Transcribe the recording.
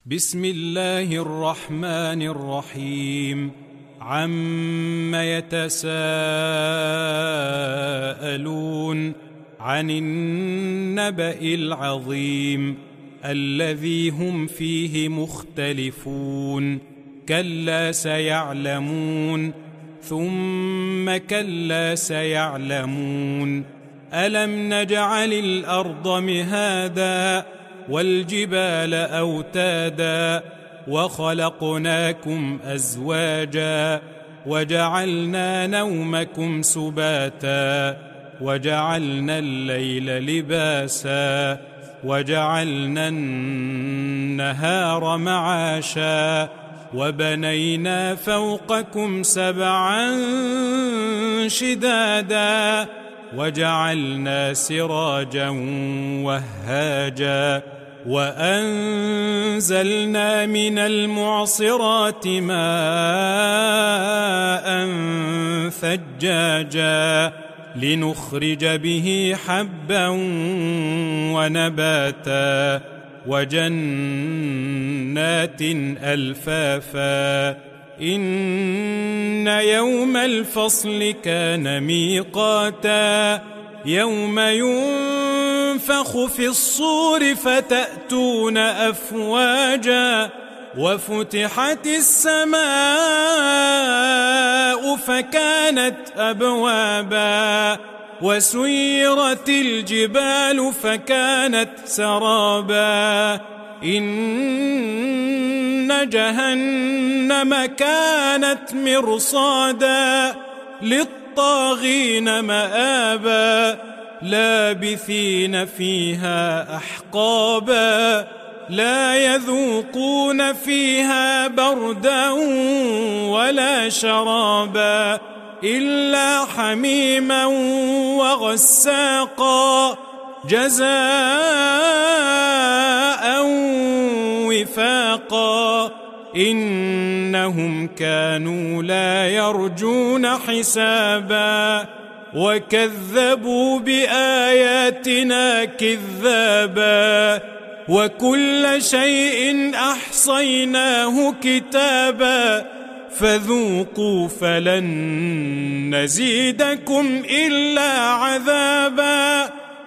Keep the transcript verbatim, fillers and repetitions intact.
بسم الله الرحمن الرحيم. عم يتساءلون عن النبأ العظيم الذي هم فيه مختلفون. كلا سيعلمون ثم كلا سيعلمون. ألم نجعل الأرض مهادا والجبال أوتادا وخلقناكم أزواجا وجعلنا نومكم سباتا وجعلنا الليل لباسا وجعلنا النهار معاشا وبنينا فوقكم سبعا شدادا وجعلنا سراجا وهاجا وأنزلنا من المعصرات ماء ثجاجا لنخرج به حبا ونباتا وجنات ألفافا. إن يوم الفصل كان ميقاتا يوم ينفخ في الصور فتأتون أفواجا وفتحت السماء فكانت أبوابا وسيرت الجبال فكانت سرابا. إن جهنم كانت مرصادا للطاغين مآبا لابثين فيها أحقابا لا يذوقون فيها بردا ولا شرابا إلا حميما وغساقا جزاء وفاقا. إنهم كانوا لا يرجون حسابا وكذبوا بآياتنا كذابا وكل شيء أحصيناه كتابا فذوقوا فلن نزيدكم إلا عذابا.